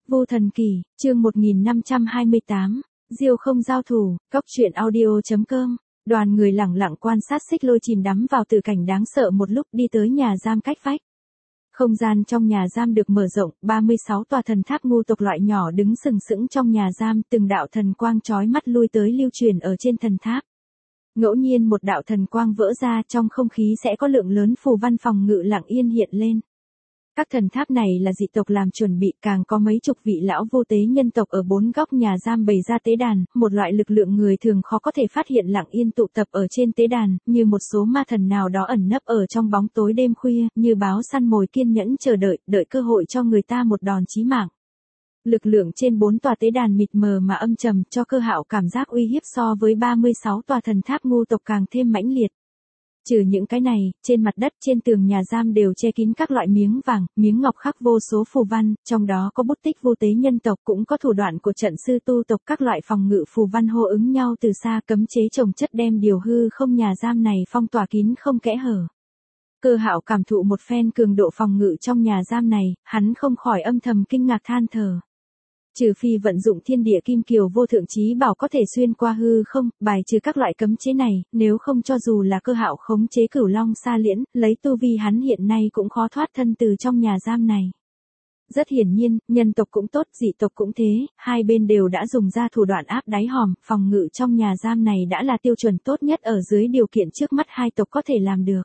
Vô Thần Kỳ, chương 1528, Diêu không giao thủ, Cóc truyện audio.com. Đoàn người lẳng lặng quan sát Xích Lôi chìm đắm vào tử cảnh đáng sợ một lúc đi tới nhà giam cách vách. Không gian trong nhà giam được mở rộng, 36 tòa thần tháp ngu tộc loại nhỏ đứng sừng sững trong nhà giam, từng đạo thần quang chói mắt lui tới lưu truyền ở trên thần tháp. Ngẫu nhiên một đạo thần quang vỡ ra, trong không khí sẽ có lượng lớn phù văn phòng ngự lặng yên hiện lên. Các thần tháp này là dị tộc làm chuẩn bị, càng có mấy chục vị lão vô tế nhân tộc ở bốn góc nhà giam bày ra tế đàn, một loại lực lượng người thường khó có thể phát hiện lặng yên tụ tập ở trên tế đàn, như một số ma thần nào đó ẩn nấp ở trong bóng tối đêm khuya, như báo săn mồi kiên nhẫn chờ đợi cơ hội cho người ta một đòn chí mạng. Lực lượng trên 4 tòa tế đàn mịt mờ mà âm trầm, cho Cơ Hạo cảm giác uy hiếp so với 36 tòa thần tháp ngu tộc càng thêm mãnh liệt. Trừ những cái này, trên mặt đất trên tường nhà giam đều che kín các loại miếng vàng, miếng ngọc khắc vô số phù văn, trong đó có bút tích vô tế nhân tộc, cũng có thủ đoạn của trận sư tu tộc, các loại phòng ngự phù văn hô ứng nhau từ xa, cấm chế chồng chất đem điều hư không nhà giam này phong tỏa kín không kẽ hở. Cơ Hạo cảm thụ một phen cường độ phòng ngự trong nhà giam này, hắn không khỏi âm thầm kinh ngạc than thở. Trừ phi vận dụng thiên địa kim kiều vô thượng chí bảo có thể xuyên qua hư không, bài trừ các loại cấm chế này, nếu không cho dù là Cơ Hạo khống chế Cửu Long Sa Liễn, lấy tu vi hắn hiện nay cũng khó thoát thân từ trong nhà giam này. Rất hiển nhiên, nhân tộc cũng tốt, dị tộc cũng thế, hai bên đều đã dùng ra thủ đoạn áp đáy hòm, phòng ngự trong nhà giam này đã là tiêu chuẩn tốt nhất ở dưới điều kiện trước mắt hai tộc có thể làm được.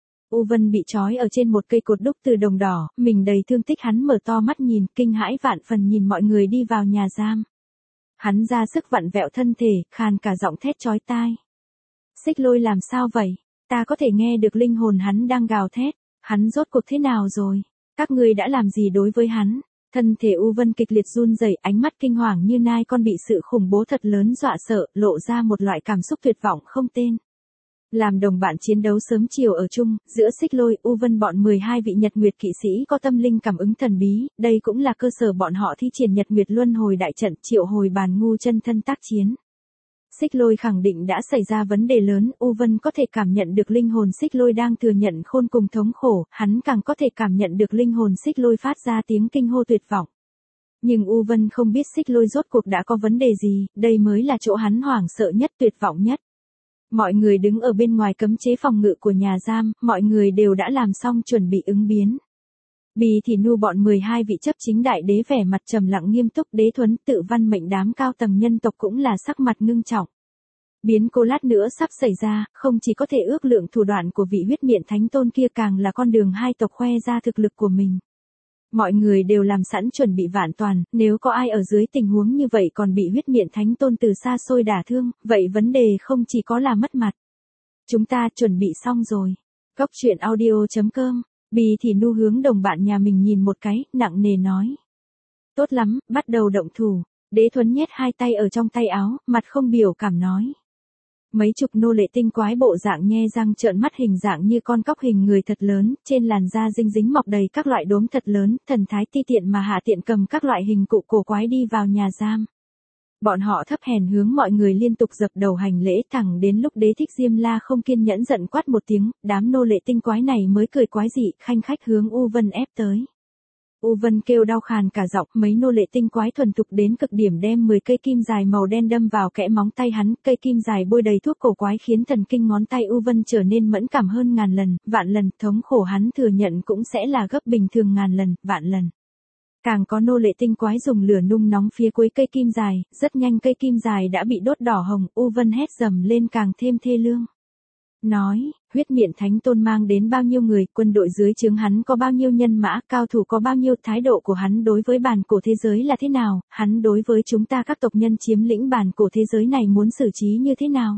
U Vân bị trói ở trên một cây cột đúc từ đồng đỏ, mình đầy thương tích, hắn mở to mắt nhìn, kinh hãi vạn phần nhìn mọi người đi vào nhà giam. Hắn ra sức vặn vẹo thân thể, khàn cả giọng thét chói tai. Xích Lôi làm sao vậy? Ta có thể nghe được linh hồn hắn đang gào thét. Hắn rốt cuộc thế nào rồi? Các ngươi đã làm gì đối với hắn? Thân thể U Vân kịch liệt run rẩy, ánh mắt kinh hoàng như nai con bị sự khủng bố thật lớn dọa sợ, lộ ra một loại cảm xúc tuyệt vọng không tên. Làm đồng bạn chiến đấu sớm chiều ở chung, giữa Xích Lôi, U Vân bọn 12 vị Nhật Nguyệt kỵ sĩ có tâm linh cảm ứng thần bí, đây cũng là cơ sở bọn họ thi triển Nhật Nguyệt luân hồi đại trận, triệu hồi bàn ngu chân thân tác chiến. Xích Lôi khẳng định đã xảy ra vấn đề lớn, U Vân có thể cảm nhận được linh hồn Xích Lôi đang thừa nhận khôn cùng thống khổ, hắn càng có thể cảm nhận được linh hồn Xích Lôi phát ra tiếng kinh hô tuyệt vọng. Nhưng U Vân không biết Xích Lôi rốt cuộc đã có vấn đề gì, đây mới là chỗ hắn hoảng sợ nhất, tuyệt vọng nhất. Mọi người đứng ở bên ngoài cấm chế phòng ngự của nhà giam, mọi người đều đã làm xong chuẩn bị ứng biến. Bì thì nu bọn 12 vị chấp chính đại đế vẻ mặt trầm lặng nghiêm túc, Đế Thuấn, Tự Văn mệnh đám cao tầng nhân tộc cũng là sắc mặt ngưng trọng. Biến cố lát nữa sắp xảy ra, không chỉ có thể ước lượng thủ đoạn của vị huyết miện thánh tôn kia, càng là con đường hai tộc khoe ra thực lực của mình. Mọi người đều làm sẵn chuẩn bị vạn toàn, nếu có ai ở dưới tình huống như vậy còn bị huyết miện thánh tôn từ xa xôi đả thương, vậy vấn đề không chỉ có là mất mặt. Chúng ta chuẩn bị xong rồi. Cóc truyện audio.com. Bì thì nu hướng đồng bạn nhà mình nhìn một cái, nặng nề nói. Tốt lắm, bắt đầu động thủ. Đế Thuấn nhét hai tay ở trong tay áo, mặt không biểu cảm nói. Mấy chục nô lệ tinh quái bộ dạng nhe răng trợn mắt, hình dạng như con cóc hình người thật lớn, trên làn da dinh dính mọc đầy các loại đốm thật lớn, thần thái ti tiện mà hạ tiện cầm các loại hình cụ cổ quái đi vào nhà giam. Bọn họ thấp hèn hướng mọi người liên tục dập đầu hành lễ, thẳng đến lúc Đế Thích Diêm La không kiên nhẫn giận quát một tiếng, đám nô lệ tinh quái này mới cười quái dị, khanh khách hướng U Vân ép tới. U Vân kêu đau khàn cả giọng, mấy nô lệ tinh quái thuần thục đến cực điểm đem 10 cây kim dài màu đen đâm vào kẽ móng tay hắn, cây kim dài bôi đầy thuốc cổ quái khiến thần kinh ngón tay U Vân trở nên mẫn cảm hơn ngàn lần, vạn lần, thống khổ hắn thừa nhận cũng sẽ là gấp bình thường ngàn lần, vạn lần. Càng có nô lệ tinh quái dùng lửa nung nóng phía cuối cây kim dài, rất nhanh cây kim dài đã bị đốt đỏ hồng, U Vân hét dầm lên càng thêm thê lương. Nói, huyết miện thánh tôn mang đến bao nhiêu người, quân đội dưới trướng hắn có bao nhiêu nhân mã, cao thủ có bao nhiêu, thái độ của hắn đối với bản cổ thế giới là thế nào, hắn đối với chúng ta các tộc nhân chiếm lĩnh bản cổ thế giới này muốn xử trí như thế nào.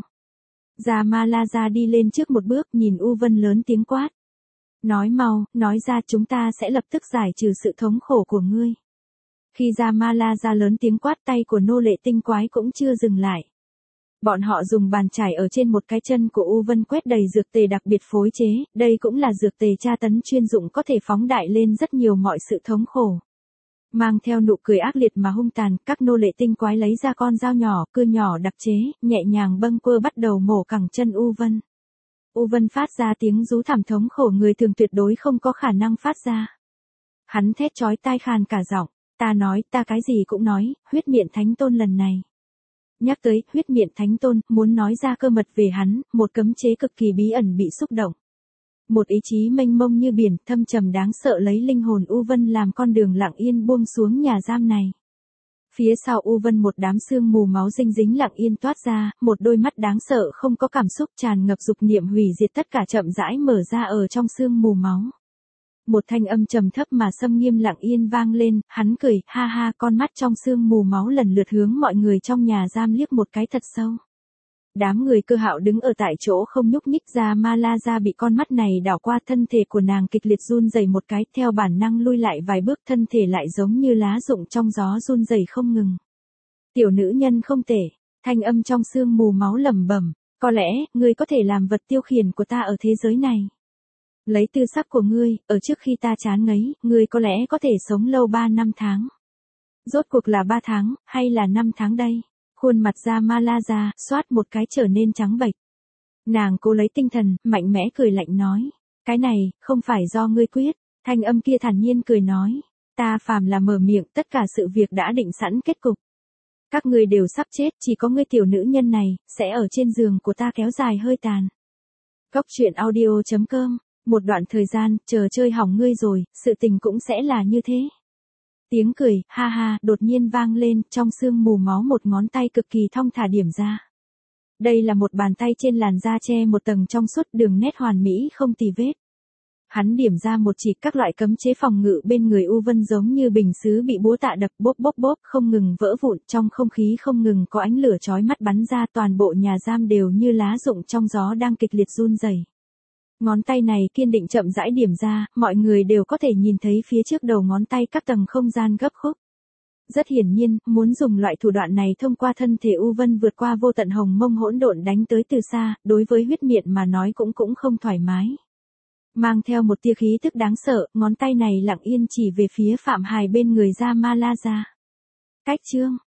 Gia đi lên trước một bước, nhìn U Vân lớn tiếng quát. Nói mau, nói ra, chúng ta sẽ lập tức giải trừ sự thống khổ của ngươi. Khi Gia lớn tiếng quát, tay của nô lệ tinh quái cũng chưa dừng lại. Bọn họ dùng bàn chải ở trên một cái chân của U Vân quét đầy dược tề đặc biệt phối chế, đây cũng là dược tề tra tấn chuyên dụng có thể phóng đại lên rất nhiều mọi sự thống khổ. Mang theo nụ cười ác liệt mà hung tàn, các nô lệ tinh quái lấy ra con dao nhỏ, cưa nhỏ đặc chế, nhẹ nhàng bâng quơ bắt đầu mổ cẳng chân U Vân. U Vân phát ra tiếng rú thảm thống khổ người thường tuyệt đối không có khả năng phát ra. Hắn thét chói tai khàn cả giọng, Ta nói, ta cái gì cũng nói, huyết miệng thánh tôn lần này. Nhắc tới, huyết miệng thánh tôn, muốn nói ra cơ mật về hắn, một cấm chế cực kỳ bí ẩn bị xúc động. Một ý chí mênh mông như biển, thâm trầm đáng sợ lấy linh hồn U Vân làm con đường lặng yên buông xuống nhà giam này. Phía sau U Vân một đám sương mù máu dinh dính lặng yên toát ra, một đôi mắt đáng sợ không có cảm xúc tràn ngập dục niệm hủy diệt tất cả chậm rãi mở ra ở trong sương mù máu. Một thanh âm trầm thấp mà xâm nghiêm lặng yên vang lên, hắn cười, ha ha, con mắt trong sương mù máu lần lượt hướng mọi người trong nhà giam liếc một cái thật sâu. Đám người Cơ Hạo đứng ở tại chỗ không nhúc nhích ra, Ma La Gia bị con mắt này đảo qua, thân thể của nàng kịch liệt run rẩy một cái, theo bản năng lui lại vài bước, thân thể lại giống như lá rụng trong gió run rẩy không ngừng. Tiểu nữ nhân không tệ, thanh âm trong sương mù máu lẩm bẩm, có lẽ, ngươi có thể làm vật tiêu khiển của ta ở thế giới này. Lấy tư sắc của ngươi, ở trước khi ta chán ngấy, ngươi có lẽ có thể sống lâu 3 năm tháng. Rốt cuộc là 3 tháng, hay là 5 tháng đây? Khuôn mặt ra Ma La Gia, xoát một cái trở nên trắng bệch. Nàng cố lấy tinh thần, mạnh mẽ cười lạnh nói. Cái này, không phải do ngươi quyết. Thanh âm kia thản nhiên cười nói. Ta phàm là mở miệng, tất cả sự việc đã định sẵn kết cục. Các ngươi đều sắp chết, chỉ có ngươi tiểu nữ nhân này, sẽ ở trên giường của ta kéo dài hơi tàn. Góc truyện audio.com. Một đoạn thời gian, chờ chơi hỏng ngươi rồi, sự tình cũng sẽ là như thế. Tiếng cười, ha ha, đột nhiên vang lên, trong sương mù máu một ngón tay cực kỳ thong thả điểm ra. Đây là một bàn tay trên làn da che một tầng trong suốt, đường nét hoàn mỹ không tì vết. Hắn điểm ra một chỉ, các loại cấm chế phòng ngự bên người U Vân giống như bình sứ bị búa tạ đập, bốp bốp bốp không ngừng vỡ vụn, trong không khí không ngừng có ánh lửa chói mắt bắn ra, toàn bộ nhà giam đều như lá rụng trong gió đang kịch liệt run rẩy. Ngón tay này kiên định chậm rãi điểm ra, mọi người đều có thể nhìn thấy phía trước đầu ngón tay các tầng không gian gấp khúc. Rất hiển nhiên, muốn dùng loại thủ đoạn này thông qua thân thể U Vân vượt qua vô tận hồng mông hỗn độn đánh tới từ xa, đối với huyết miệng mà nói cũng không thoải mái. Mang theo một tia khí tức đáng sợ, ngón tay này lặng yên chỉ về phía Phạm Hài bên người ra Ma La Gia. Cách chương